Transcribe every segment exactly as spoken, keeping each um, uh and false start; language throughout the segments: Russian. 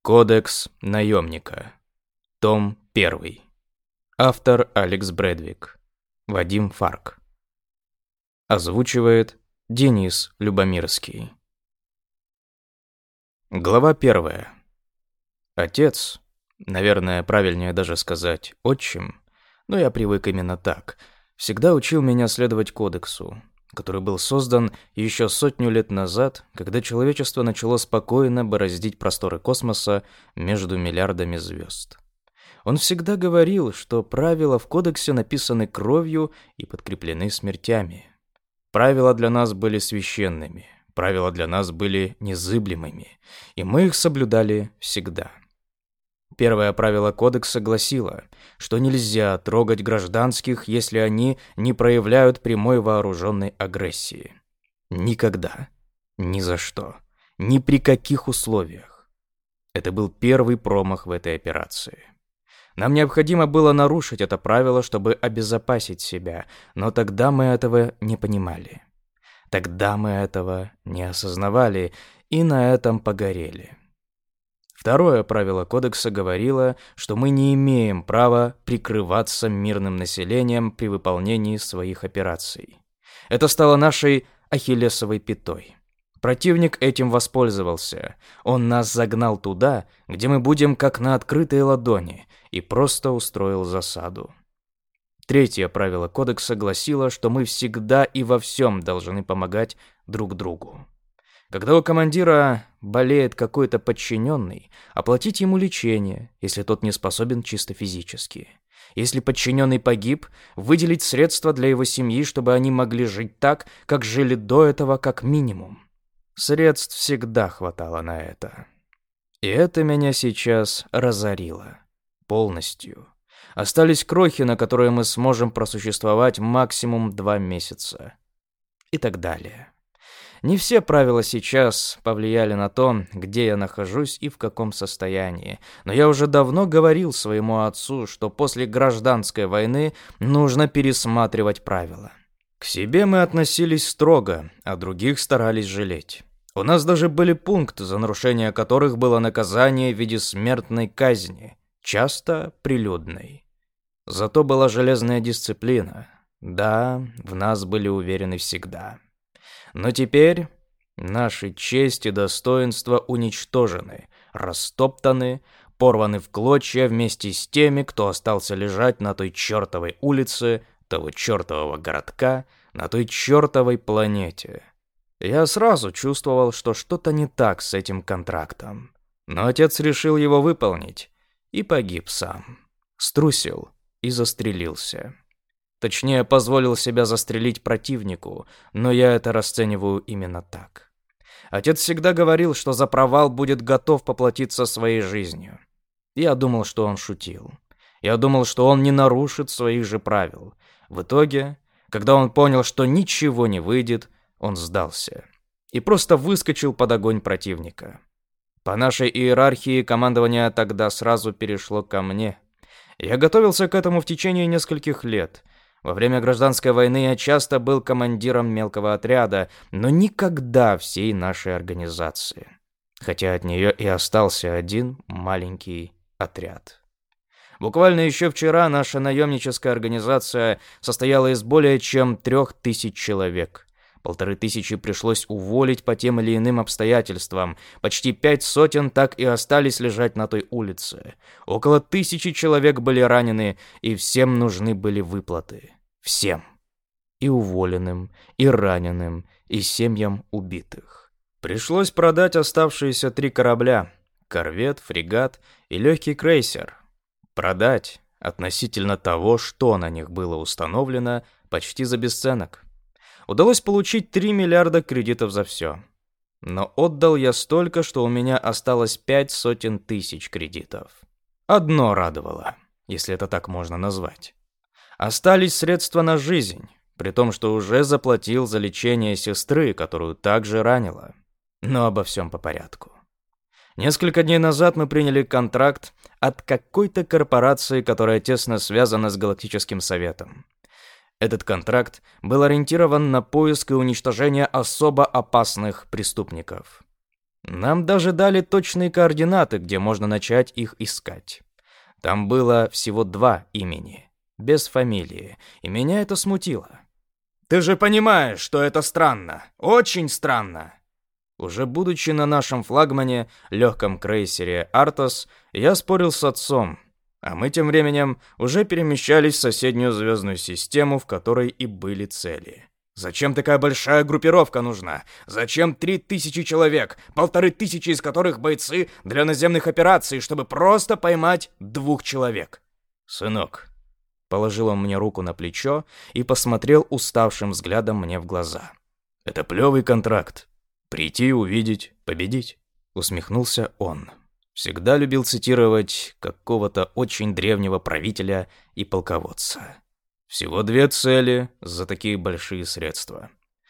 Кодекс наемника. Том первый. Автор Алекс Брэдвик. Вадим Фарк. Озвучивает Денис Любомирский. Глава первая. Отец, наверное, правильнее даже сказать отчим, но я привык именно так, всегда учил меня следовать кодексу, который был создан еще сотню лет назад, когда человечество начало спокойно бороздить просторы космоса между миллиардами звезд. Он всегда говорил, что правила в кодексе написаны кровью и подкреплены смертями. Правила для нас были священными, правила для нас были незыблемыми, и мы их соблюдали всегда. Первое правило кодекса гласило, что нельзя трогать гражданских, если они не проявляют прямой вооруженной агрессии. Никогда, ни за что, ни при каких условиях. Это был первый промах в этой операции. Нам необходимо было нарушить это правило, чтобы обезопасить себя, но тогда мы этого не понимали. Тогда мы этого не осознавали и на этом погорели. Второе правило кодекса говорило, что мы не имеем права прикрываться мирным населением при выполнении своих операций. Это стало нашей ахиллесовой пятой. Противник этим воспользовался. Он нас загнал туда, где мы будем как на открытой ладони, и просто устроил засаду. Третье правило кодекса гласило, что мы всегда и во всем должны помогать друг другу. Когда у командира болеет какой-то подчиненный, оплатить ему лечение, если тот не способен чисто физически. Если подчиненный погиб, выделить средства для его семьи, чтобы они могли жить так, как жили до этого как минимум. Средств всегда хватало на это. И это меня сейчас разорило. Полностью. Остались крохи, на которые мы сможем просуществовать максимум два месяца. И так далее. Не все правила сейчас повлияли на то, где я нахожусь и в каком состоянии, но я уже давно говорил своему отцу, что после гражданской войны нужно пересматривать правила. К себе мы относились строго, а других старались жалеть. У нас даже были пункты, за нарушение которых было наказание в виде смертной казни, часто прилюдной. Зато была железная дисциплина. Да, в нас были уверены всегда. Но теперь наши честь и достоинство уничтожены, растоптаны, порваны в клочья вместе с теми, кто остался лежать на той чертовой улице, того чертового городка, на той чертовой планете. Я сразу чувствовал, что что-то не так с этим контрактом. Но отец решил его выполнить и погиб сам. Струсил и застрелился. Точнее, позволил себя застрелить противнику, но я это расцениваю именно так. Отец всегда говорил, что за провал будет готов поплатиться своей жизнью. Я думал, что он шутил. Я думал, что он не нарушит своих же правил. В итоге, когда он понял, что ничего не выйдет, он сдался и просто выскочил под огонь противника. По нашей иерархии командование тогда сразу перешло ко мне. Я готовился к этому в течение нескольких лет. Во время гражданской войны я часто был командиром мелкого отряда, но никогда всей нашей организации. Хотя от нее и остался один маленький отряд. Буквально еще вчера наша наемническая организация состояла из более чем трех тысяч человек. Полторы тысячи пришлось уволить по тем или иным обстоятельствам. Почти пять сотен так и остались лежать на той улице. Около тысячи человек были ранены, и всем нужны были выплаты. Всем. И уволенным, и раненым, и семьям убитых. Пришлось продать оставшиеся три корабля. Корвет, фрегат и легкий крейсер. Продать относительно того, что на них было установлено, почти за бесценок. Удалось получить три миллиарда кредитов за все. Но отдал я столько, что у меня осталось пять сотен тысяч кредитов. Одно радовало, если это так можно назвать. Остались средства на жизнь, при том, что уже заплатил за лечение сестры, которую также ранило. Но обо всем по порядку. Несколько дней назад мы приняли контракт от какой-то корпорации, которая тесно связана с Галактическим Советом. Этот контракт был ориентирован на поиск и уничтожение особо опасных преступников. Нам даже дали точные координаты, где можно начать их искать. Там было всего два имени, без фамилии, и меня это смутило. «Ты же понимаешь, что это странно, очень странно!» Уже будучи на нашем флагмане, легком крейсере «Артос», я спорил с отцом, а мы тем временем уже перемещались в соседнюю звездную систему, в которой и были цели. Зачем такая большая группировка нужна? Зачем три тысячи человек, полторы тысячи из которых бойцы для наземных операций, чтобы просто поймать двух человек? «Сынок», — положил он мне руку на плечо и посмотрел уставшим взглядом мне в глаза. «Это плевый контракт. Прийти, увидеть, победить», — усмехнулся он. Всегда любил цитировать какого-то очень древнего правителя и полководца. Всего две цели за такие большие средства.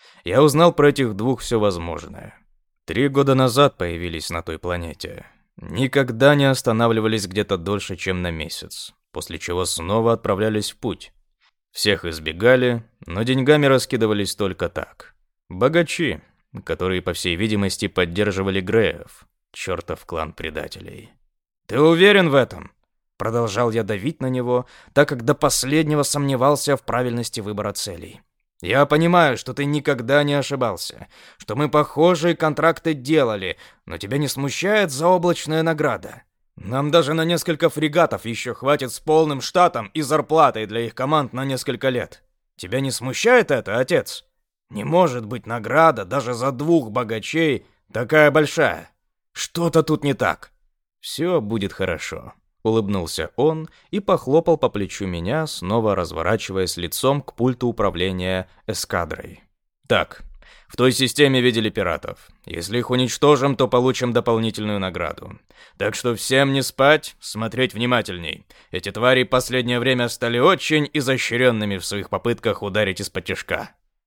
Я узнал про этих двух все возможное. Три года назад появились на той планете. Никогда не останавливались где-то дольше, чем на месяц, после чего снова отправлялись в путь. Всех избегали, но деньгами раскидывались только так. Богачи, которые, по всей видимости, поддерживали Греев, чертов клан предателей. «Ты уверен в этом?» Продолжал я давить на него, так как до последнего сомневался в правильности выбора целей. «Я понимаю, что ты никогда не ошибался, что мы похожие контракты делали, но тебя не смущает заоблачная награда? Нам даже на несколько фрегатов еще хватит с полным штатом и зарплатой для их команд на несколько лет. Тебя не смущает это, отец? Не может быть награда даже за двух богачей такая большая. Что-то тут не так». «Все будет хорошо», — улыбнулся он и похлопал по плечу меня, снова разворачиваясь лицом к пульту управления эскадрой. «Так, в той системе видели пиратов. Если их уничтожим, то получим дополнительную награду. Так что всем не спать, смотреть внимательней. Эти твари последнее время стали очень изощренными в своих попытках ударить из-под тишка.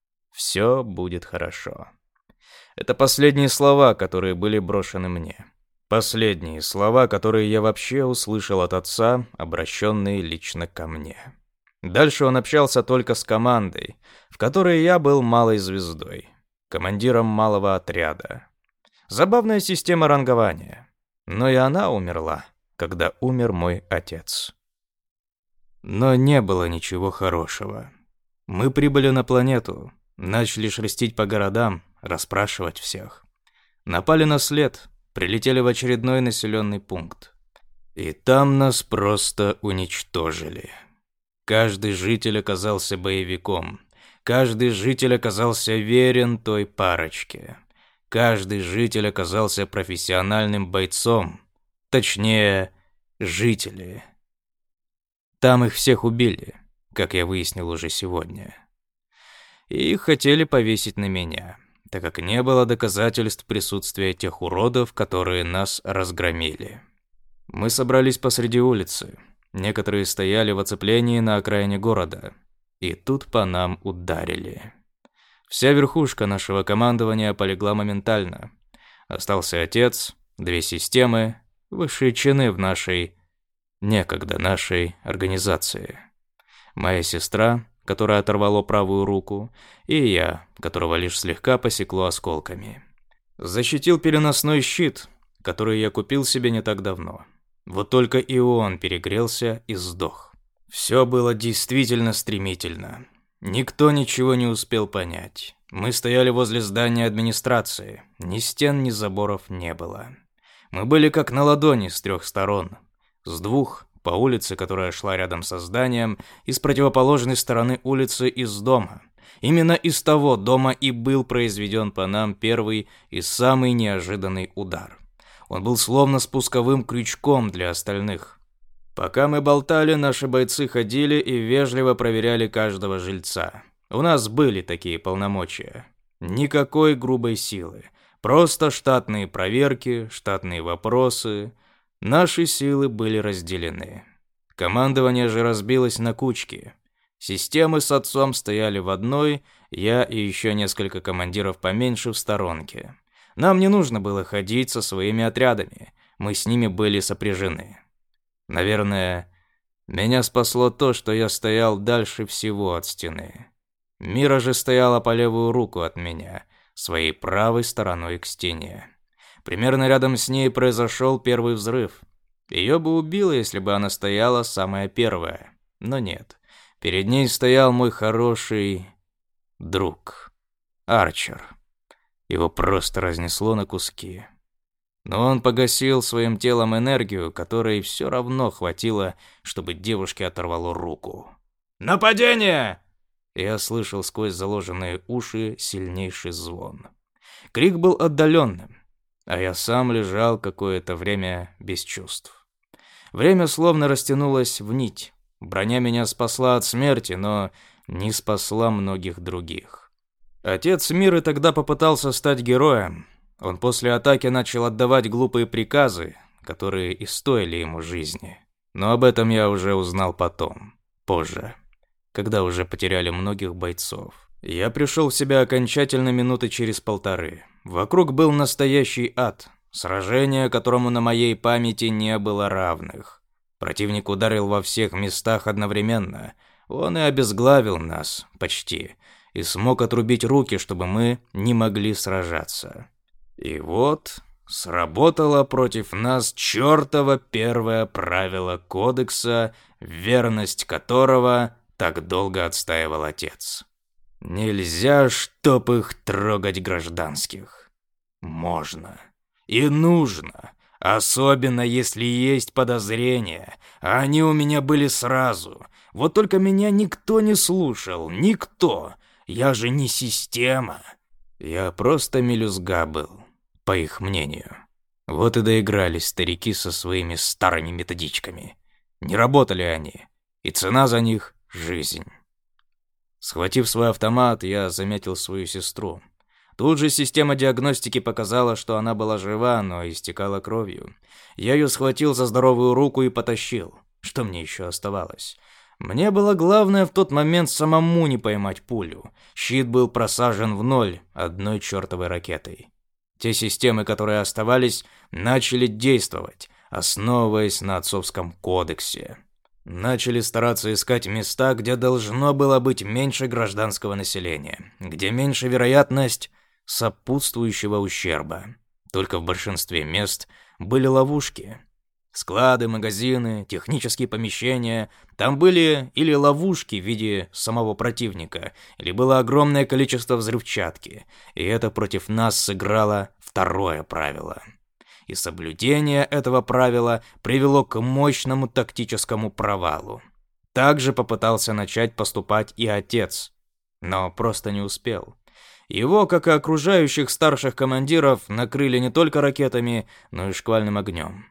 Все будет хорошо». Это последние слова, которые были брошены мне. Последние слова, которые я вообще услышал от отца, обращенные лично ко мне. Дальше он общался только с командой, в которой я был малой звездой, командиром малого отряда. Забавная система рангования. Но и она умерла, когда умер мой отец. Но не было ничего хорошего. Мы прибыли на планету, начали шерстить по городам, расспрашивать всех. Напали на след, прилетели в очередной населенный пункт. И там нас просто уничтожили. Каждый житель оказался боевиком. Каждый житель оказался верен той парочке. Каждый житель оказался профессиональным бойцом. Точнее, жители. Там их всех убили, как я выяснил уже сегодня. И их хотели повесить на меня, так как не было доказательств присутствия тех уродов, которые нас разгромили. Мы собрались посреди улицы. Некоторые стояли в оцеплении на окраине города. И тут по нам ударили. Вся верхушка нашего командования полегла моментально. Остался отец, две системы, высшие чины в нашей, некогда нашей организации. Моя сестра, которая оторвало правую руку, и я, которого лишь слегка посекло осколками. Защитил переносной щит, который я купил себе не так давно. Вот только и он перегрелся и сдох. Все было действительно стремительно. Никто ничего не успел понять. Мы стояли возле здания администрации. Ни стен, ни заборов не было. Мы были как на ладони с трех сторон. С двух — по улице, которая шла рядом со зданием, и с противоположной стороны улицы из дома. Именно из того дома и был произведен по нам первый и самый неожиданный удар. Он был словно спусковым крючком для остальных. Пока мы болтали, наши бойцы ходили и вежливо проверяли каждого жильца. У нас были такие полномочия. Никакой грубой силы. Просто штатные проверки, штатные вопросы. Наши силы были разделены. Командование же разбилось на кучки. Системы с отцом стояли в одной, я и еще несколько командиров поменьше в сторонке. Нам не нужно было ходить со своими отрядами, мы с ними были сопряжены. Наверное, меня спасло то, что я стоял дальше всего от стены. Мира же стояла по левую руку от меня, своей правой стороной к стене. Примерно рядом с ней произошел первый взрыв. Ее бы убило, если бы она стояла самая первая. Но нет. Перед ней стоял мой хороший друг. Арчер. Его просто разнесло на куски. Но он погасил своим телом энергию, которой все равно хватило, чтобы девушке оторвало руку. «Нападение!» Я слышал сквозь заложенные уши сильнейший звон. Крик был отдаленным, а я сам лежал какое-то время без чувств. Время словно растянулось в нить. Броня меня спасла от смерти, но не спасла многих других. Отец Миры тогда попытался стать героем. Он после атаки начал отдавать глупые приказы, которые и стоили ему жизни. Но об этом я уже узнал потом, позже, когда уже потеряли многих бойцов. Я пришел в себя окончательно минуты через полторы. Вокруг был настоящий ад, сражение, которому на моей памяти не было равных. Противник ударил во всех местах одновременно. Он и обезглавил нас, почти, и смог отрубить руки, чтобы мы не могли сражаться. И вот сработало против нас чертово первое правило кодекса, верность которого так долго отстаивал отец. Нельзя, чтоб их трогать гражданских. Можно. И нужно. Особенно, если есть подозрения. А они у меня были сразу. Вот только меня никто не слушал. Никто. Я же не система. Я просто мелюзга был, по их мнению. Вот и доигрались старики со своими старыми методичками. Не работали они. И цена за них — жизнь. Схватив свой автомат, я заметил свою сестру. Тут же система диагностики показала, что она была жива, но истекала кровью. Я ее схватил за здоровую руку и потащил. Что мне еще оставалось? Мне было главное в тот момент самому не поймать пулю. Щит был просажен в ноль одной чертовой ракетой. Те системы, которые оставались, начали действовать, основываясь на отцовском кодексе. Начали стараться искать места, где должно было быть меньше гражданского населения, где меньше вероятность сопутствующего ущерба. Только в большинстве мест были ловушки. Склады, магазины, технические помещения. Там были или ловушки в виде самого противника, или было огромное количество взрывчатки. И это против нас сыграло второе правило. И соблюдение этого правила привело к мощному тактическому провалу. Также попытался начать поступать и отец, но просто не успел. Его, как и окружающих старших командиров, накрыли не только ракетами, но и шквальным огнем.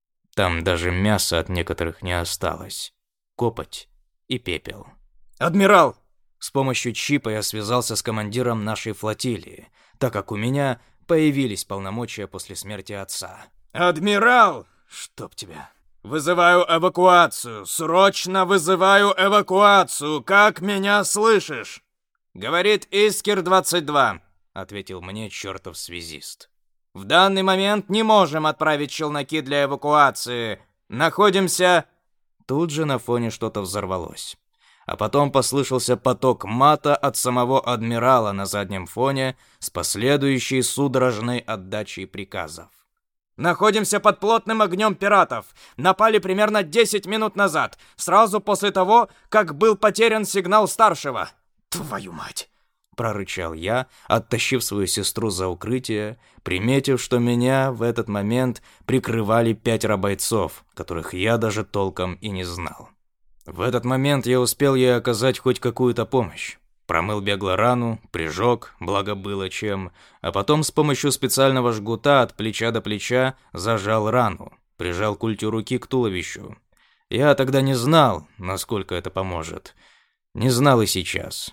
Там даже мяса от некоторых не осталось. Копоть и пепел. «Адмирал!» С помощью чипа я связался с командиром нашей флотилии, так как у меня появились полномочия после смерти отца. «Адмирал! Чтоб тебя! Вызываю эвакуацию! Срочно вызываю эвакуацию! Как меня слышишь?» «Говорит Искер двадцать два», — ответил мне чертов связист. «В данный момент не можем отправить челноки для эвакуации. Находимся...» Тут же на фоне что-то взорвалось. А потом послышался поток мата от самого адмирала на заднем фоне с последующей судорожной отдачей приказов. «Находимся под плотным огнем пиратов. Напали примерно десять минут назад, сразу после того, как был потерян сигнал старшего». «Твою мать!» — прорычал я, оттащив свою сестру за укрытие, приметив, что меня в этот момент прикрывали пятеро бойцов, которых я даже толком и не знал. В этот момент я успел ей оказать хоть какую-то помощь. Промыл бегло рану, прижег, благо было чем, а потом с помощью специального жгута от плеча до плеча зажал рану, прижал культю руки к туловищу. Я тогда не знал, насколько это поможет. Не знал и сейчас.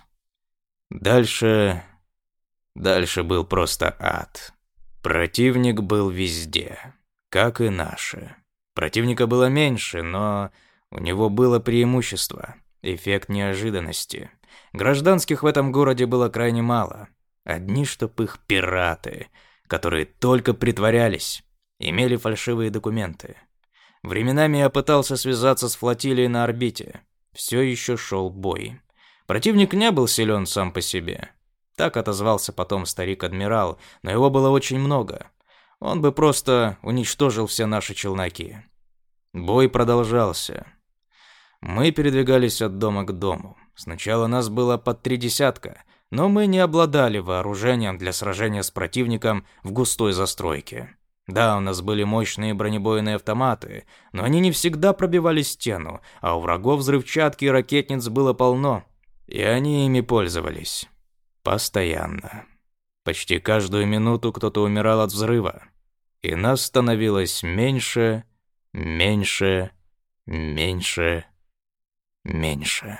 Дальше... Дальше был просто ад. Противник был везде, как и наши. Противника было меньше, но у него было преимущество, эффект неожиданности. Гражданских в этом городе было крайне мало. Одни чтоб их пираты, которые только притворялись, имели фальшивые документы. Временами я пытался связаться с флотилией на орбите. Все еще шел бой. Противник не был силен сам по себе. Так отозвался потом старик-адмирал, но его было очень много. он бы просто уничтожил все наши челноки. Бой продолжался. Мы передвигались от дома к дому. Сначала нас было под три десятка, но мы не обладали вооружением для сражения с противником в густой застройке. Да, у нас были мощные бронебойные автоматы, но они не всегда пробивали стену, а у врагов взрывчатки и ракетниц было полно, и они ими пользовались. Постоянно. Почти каждую минуту кто-то умирал от взрыва, и нас становилось меньше, меньше, меньше, меньше.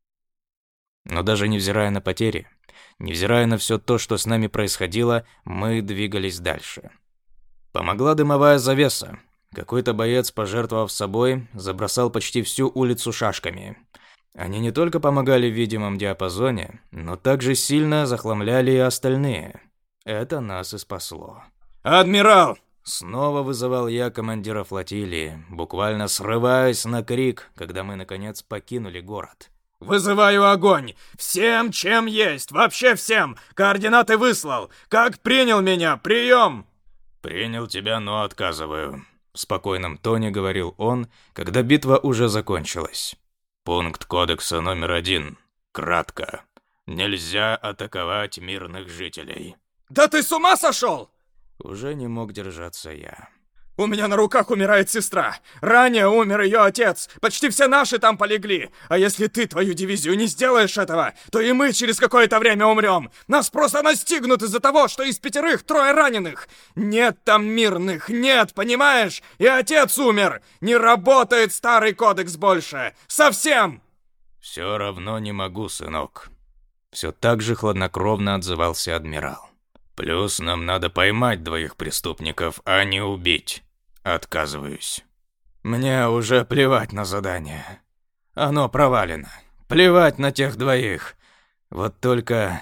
Но даже невзирая на потери, невзирая на все то, что с нами происходило, мы двигались дальше. Помогла дымовая завеса. Какой-то боец, пожертвовав собой, забросал почти всю улицу шашками. Они не только помогали в видимом диапазоне, но также сильно захламляли и остальные. Это нас и спасло. «Адмирал!» Снова вызывал я командира флотилии, буквально срываясь на крик, когда мы, наконец, покинули город. «Вызываю огонь! Всем, чем есть! Вообще всем! Координаты выслал! Как принял меня? Прием!» «Принял тебя, но отказываю», — в спокойном тоне говорил он, когда битва уже закончилась. «Пункт кодекса номер один. Кратко. Нельзя атаковать мирных жителей». «Да ты с ума сошел?» Уже не мог держаться я. «У меня на руках умирает сестра. Ранее умер ее отец. Почти все наши там полегли. А если ты твою дивизию не сделаешь этого, то и мы через какое-то время умрем. Нас просто настигнут из-за того, что из пятерых трое раненых. Нет там мирных, нет, понимаешь? И отец умер. Не работает старый кодекс больше. Совсем!» «Все равно не могу, сынок». Все так же хладнокровно отзывался адмирал. «Плюс нам надо поймать двоих преступников, а не убить. Отказываюсь». «Мне уже плевать на задание. Оно провалено. Плевать на тех двоих. Вот только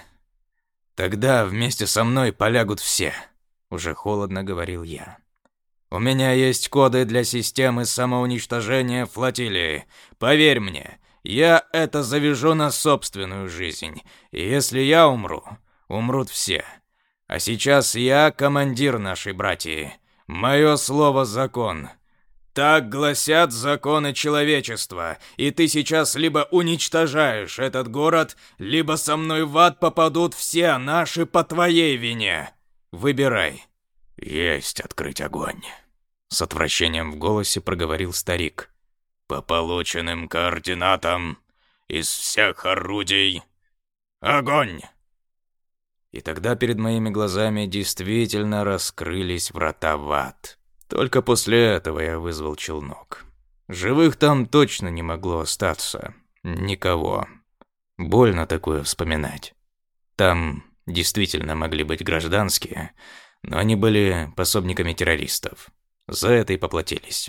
тогда вместе со мной полягут все», — уже холодно говорил я. «У меня есть коды для системы самоуничтожения флотилии. Поверь мне, я это завяжу на собственную жизнь. И если я умру, умрут все. А сейчас я командир нашей братьи. Мое слово — закон. Так гласят законы человечества, и ты сейчас либо уничтожаешь этот город, либо со мной в ад попадут все наши по твоей вине. Выбирай». «Есть открыть огонь», — с отвращением в голосе проговорил старик. «По полученным координатам из всех орудий огонь!» И тогда перед моими глазами действительно раскрылись врата в ад. Только после этого я вызвал челнок. Живых там точно не могло остаться. Никого. Больно такое вспоминать. Там действительно могли быть гражданские, но они были пособниками террористов. За это и поплатились.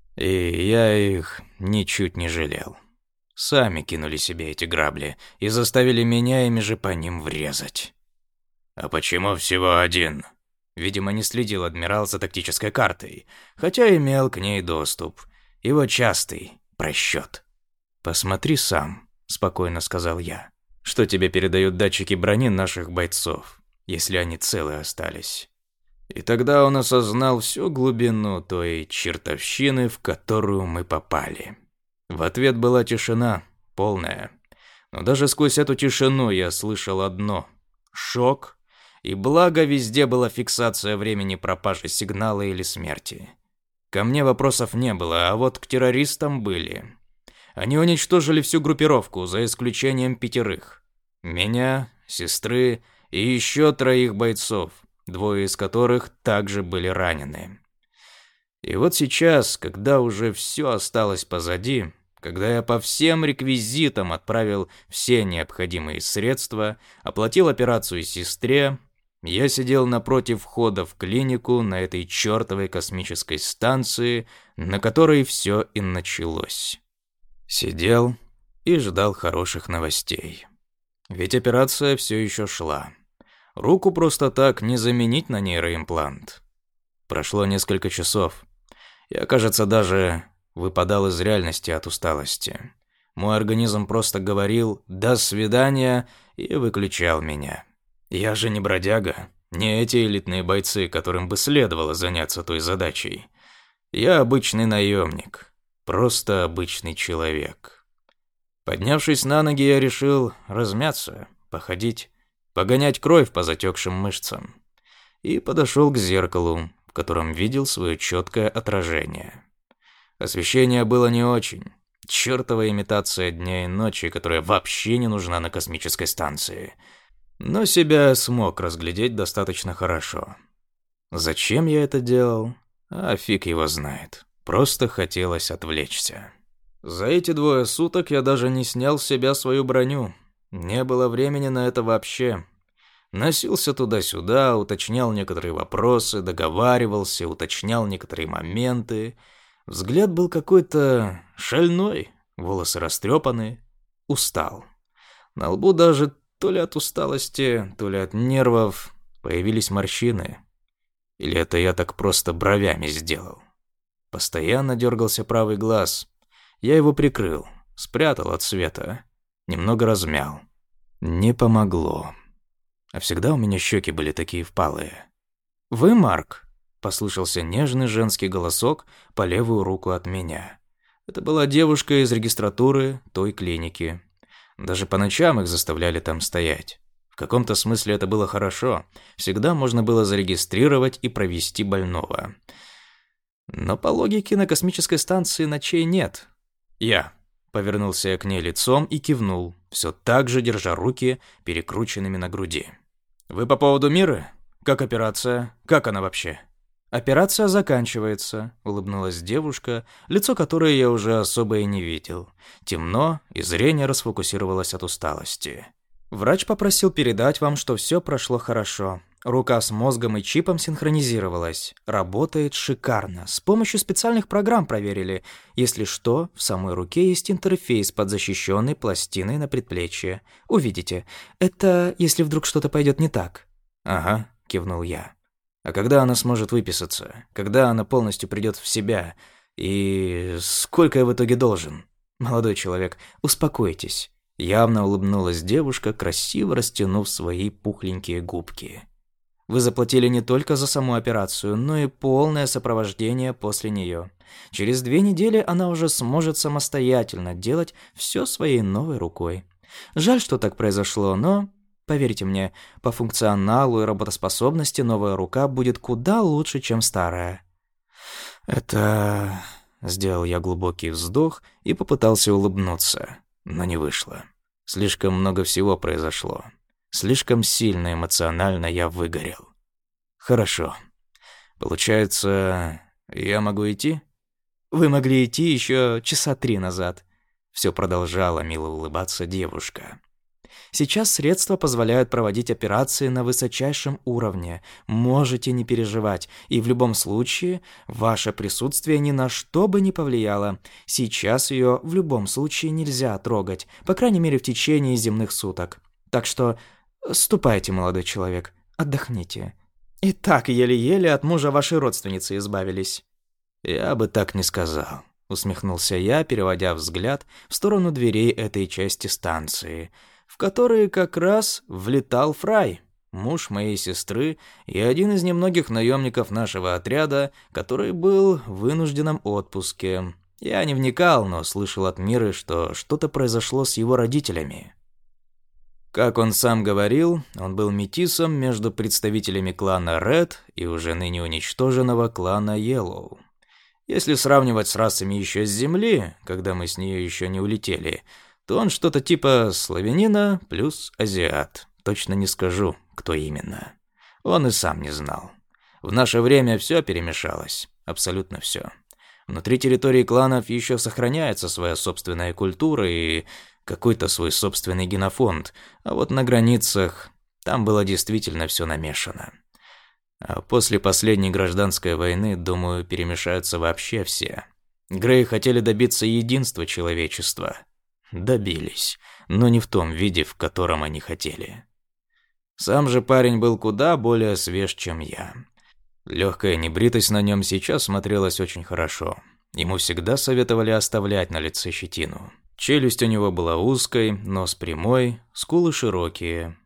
И я их ничуть не жалел. Сами кинули себе эти грабли и заставили меня ими же по ним врезать. «А почему всего один?» Видимо, не следил адмирал за тактической картой, хотя имел к ней доступ. Его частый просчет. «Посмотри сам», — спокойно сказал я, «что тебе передают датчики брони наших бойцов, если они целы остались». И тогда он осознал всю глубину той чертовщины, в которую мы попали. В ответ была тишина, полная. Но даже сквозь эту тишину я слышал одно — шок. И благо везде была фиксация времени пропажи сигнала или смерти. Ко мне вопросов не было, а вот к террористам были. Они уничтожили всю группировку, за исключением пятерых. Меня, сестры и еще троих бойцов, двое из которых также были ранены. И вот сейчас, когда уже все осталось позади, когда я по всем реквизитам отправил все необходимые средства, оплатил операцию сестре, я сидел напротив входа в клинику на этой чертовой космической станции, на которой все и началось. Сидел и ждал хороших новостей. Ведь операция все еще шла. Руку просто так не заменить на нейроимплант. Прошло несколько часов. Я, кажется, даже выпадал из реальности от усталости. Мой организм просто говорил «до свидания» и выключал меня. Я же не бродяга. Не эти элитные бойцы, которым бы следовало заняться той задачей. Я обычный наемник, просто обычный человек. Поднявшись на ноги, я решил размяться, походить, погонять кровь по затекшим мышцам. И подошел к зеркалу, в котором видел свое четкое отражение. Освещение было не очень. Чёртова имитация дня и ночи, которая вообще не нужна на космической станции. Но себя смог разглядеть достаточно хорошо. Зачем я это делал? А фиг его знает. Просто хотелось отвлечься. За эти двое суток я даже не снял с себя свою броню. Не было времени на это вообще. Носился туда-сюда, уточнял некоторые вопросы, договаривался, уточнял некоторые моменты. Взгляд был какой-то шальной, волосы растрепаны, устал. На лбу даже то ли от усталости, то ли от нервов появились морщины. Или это я так просто бровями сделал? Постоянно дергался правый глаз. Я его прикрыл, спрятал от света, немного размял. Не помогло. А всегда у меня щеки были такие впалые. «Вы Марк?» — послышался нежный женский голосок по левую руку от меня. Это была девушка из регистратуры той клиники. Даже по ночам их заставляли там стоять. В каком-то смысле это было хорошо. Всегда можно было зарегистрировать и провести больного. Но по логике на космической станции ночей нет. Я повернулся я к ней лицом и кивнул, все так же держа руки перекрученными на груди. «Вы по поводу Миры? Как операция? Как она вообще?» «Операция заканчивается», — улыбнулась девушка, лицо которой я уже особо и не видел. Темно, и зрение расфокусировалось от усталости. «Врач попросил передать вам, что все прошло хорошо. Рука с мозгом и чипом синхронизировалась. Работает шикарно. С помощью специальных программ проверили. Если что, в самой руке есть интерфейс под защищенной пластиной на предплечье. Увидите. Это если вдруг что-то пойдет не так». «Ага», — кивнул я. «А когда она сможет выписаться? Когда она полностью придет в себя? И сколько я в итоге должен?» «Молодой человек, успокойтесь». Явно улыбнулась девушка, красиво растянув свои пухленькие губки. «Вы заплатили не только за саму операцию, но и полное сопровождение после нее. Через две недели она уже сможет самостоятельно делать все своей новой рукой. Жаль, что так произошло, но, поверьте мне, по функционалу и работоспособности новая рука будет куда лучше, чем старая». «Это...» — сделал я глубокий вздох и попытался улыбнуться. Но не вышло. Слишком много всего произошло. Слишком сильно эмоционально я выгорел. «Хорошо. Получается, я могу идти?» «Вы могли идти еще часа три назад», — все продолжала мило улыбаться девушка. «Сейчас средства позволяют проводить операции на высочайшем уровне. Можете не переживать, и в любом случае ваше присутствие ни на что бы не повлияло. Сейчас ее в любом случае нельзя трогать, по крайней мере в течение земных суток. Так что ступайте, молодой человек, отдохните. И так еле-еле от мужа вашей родственницы избавились». «Я бы так не сказал», — усмехнулся я, переводя взгляд в сторону дверей этой части станции, в которые как раз влетал Фрай, муж моей сестры и один из немногих наемников нашего отряда, который был в вынужденном отпуске. Я не вникал, но слышал от Миры, что что-то произошло с его родителями. Как он сам говорил, он был метисом между представителями клана Ред и уже ныне уничтоженного клана Yellow. Если сравнивать с расами еще с Земли, когда мы с нее еще не улетели, то он что-то типа славянина плюс азиат. Точно не скажу, кто именно. Он и сам не знал. В наше время все перемешалось. Абсолютно все. Внутри территории кланов еще сохраняется своя собственная культура и какой-то свой собственный генофонд. А вот на границах там было действительно все намешано. А после последней гражданской войны, думаю, перемешаются вообще все. Греи хотели добиться единства человечества. Добились, но не в том виде, в котором они хотели. Сам же парень был куда более свеж, чем я. Легкая небритость на нем сейчас смотрелась очень хорошо. Ему всегда советовали оставлять на лице щетину. Челюсть у него была узкой, нос прямой, скулы широкие.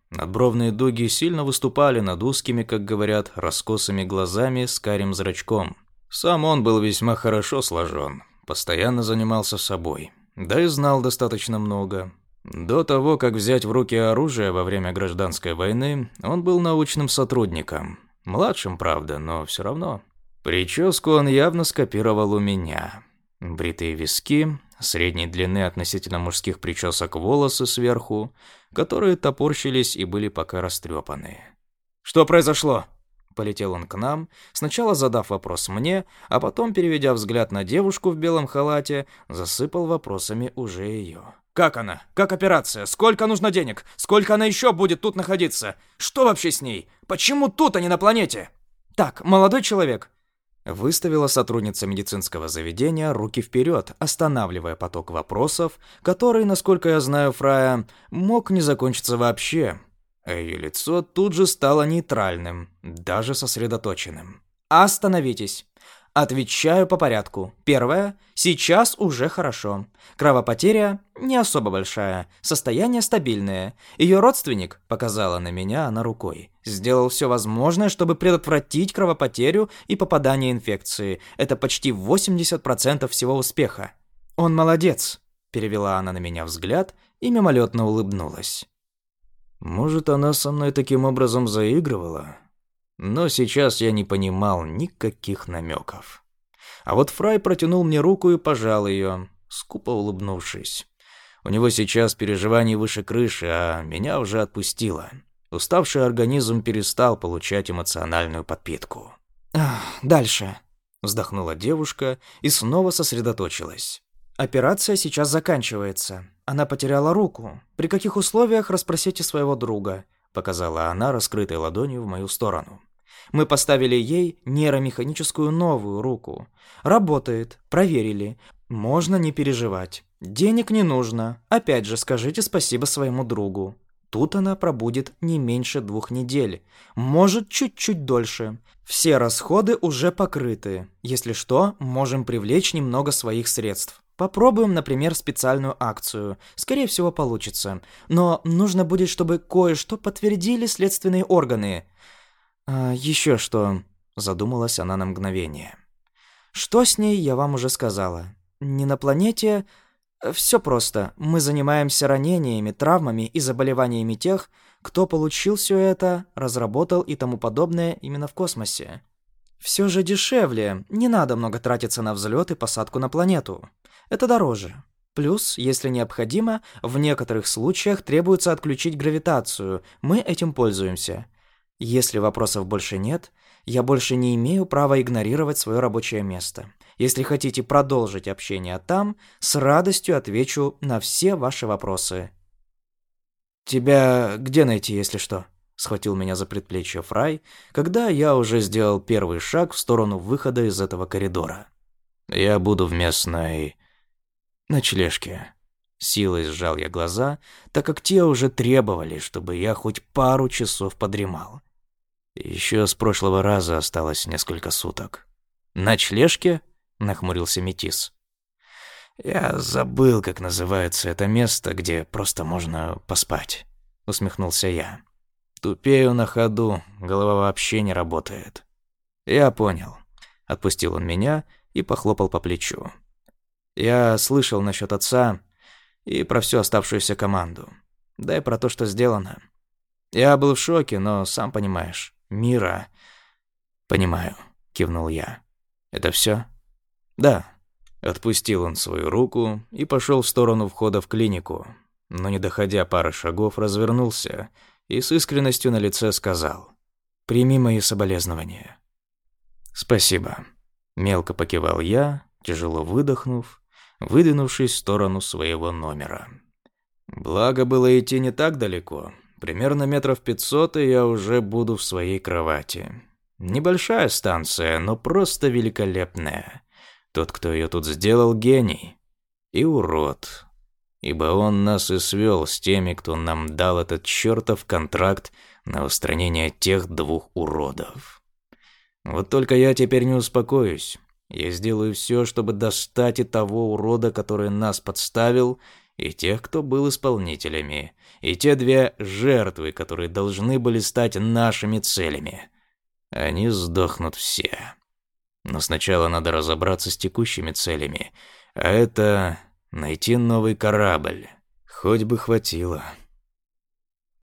Надбровные дуги сильно выступали над узкими, как говорят, раскосыми глазами с карим зрачком. Сам он был весьма хорошо сложен, постоянно занимался собой, да и знал достаточно много. До того, как взять в руки оружие во время гражданской войны, он был научным сотрудником. Младшим, правда, но все равно. Прическу он явно скопировал у меня. Бритые виски, средней длины относительно мужских причесок волосы сверху, которые топорщились и были пока растрепаны. «Что произошло?» Полетел он к нам, сначала задав вопрос мне, а потом, переведя взгляд на девушку в белом халате, засыпал вопросами уже ее. «Как она? Как операция? Сколько нужно денег? Сколько она еще будет тут находиться? Что вообще с ней? Почему тут, а не на планете?» «Так, молодой человек», — выставила сотрудница медицинского заведения руки вперед, останавливая поток вопросов, который, насколько я знаю Фрая, мог не закончиться вообще. А ее лицо тут же стало нейтральным, даже сосредоточенным. «Остановитесь. Отвечаю по порядку. Первое. Сейчас уже хорошо. Кровопотеря не особо большая. Состояние стабильное. Ее родственник, показала на меня она рукой, сделал все возможное, чтобы предотвратить кровопотерю и попадание инфекции. Это почти восемьдесят процентов всего успеха. Он молодец», — перевела она на меня взгляд и мимолетно улыбнулась. Может, она со мной таким образом заигрывала? Но сейчас я не понимал никаких намеков. А вот Фрай протянул мне руку и пожал ее, скупо улыбнувшись. У него сейчас переживаний выше крыши, а меня уже отпустило. Уставший организм перестал получать эмоциональную подпитку. «Дальше», — вздохнула девушка и снова сосредоточилась. «Операция сейчас заканчивается. Она потеряла руку. При каких условиях, расспросите своего друга», — показала она раскрытой ладонью в мою сторону. «Мы поставили ей нейромеханическую новую руку. Работает, проверили. Можно не переживать. Денег не нужно. Опять же, скажите спасибо своему другу. Тут она пробудет не меньше двух недель. Может, чуть-чуть дольше. Все расходы уже покрыты. Если что, можем привлечь немного своих средств. Попробуем, например, специальную акцию. Скорее всего, получится. Но нужно будет, чтобы кое-что подтвердили следственные органы». «А еще что?» – задумалась она на мгновение. «Что с ней, я вам уже сказала. Не на планете. Все просто. Мы занимаемся ранениями, травмами и заболеваниями тех, кто получил все это, разработал и тому подобное именно в космосе. Все же дешевле. Не надо много тратиться на взлет и посадку на планету. Это дороже. Плюс, если необходимо, в некоторых случаях требуется отключить гравитацию. Мы этим пользуемся. Если вопросов больше нет, я больше не имею права игнорировать свое рабочее место. Если хотите продолжить общение там, с радостью отвечу на все ваши вопросы». «Тебя где найти, если что?» — схватил меня за предплечье Фрай, когда я уже сделал первый шаг в сторону выхода из этого коридора. «Я буду в местной ночлежке». Силой сжал я глаза, так как те уже требовали, чтобы я хоть пару часов подремал. Еще с прошлого раза осталось несколько суток. «Ночлежке?» — нахмурился Метис. «Я забыл, как называется это место, где просто можно поспать», — усмехнулся я. «Тупею на ходу, голова вообще не работает». «Я понял». Отпустил он меня и похлопал по плечу. «Я слышал насчет отца и про всю оставшуюся команду. Да и про то, что сделано. Я был в шоке, но, сам понимаешь, Мира...» «Понимаю», — кивнул я. «Это все?» «Да». Отпустил он свою руку и пошел в сторону входа в клинику, но, не доходя пары шагов, развернулся и с искренностью на лице сказал: «Прими мои соболезнования». «Спасибо», — мелко покивал я, тяжело выдохнув, выдвинувшись в сторону своего номера. Благо было идти не так далеко, примерно метров пятьсот, и я уже буду в своей кровати. Небольшая станция, но просто великолепная. Тот, кто ее тут сделал, гений. И урод. Ибо он нас и свел с теми, кто нам дал этот чертов контракт на устранение тех двух уродов. Вот только я теперь не успокоюсь. Я сделаю все, чтобы достать и того урода, который нас подставил, и тех, кто был исполнителями, и те две жертвы, которые должны были стать нашими целями. Они сдохнут все. Но сначала надо разобраться с текущими целями, а это найти новый корабль. Хоть бы хватило.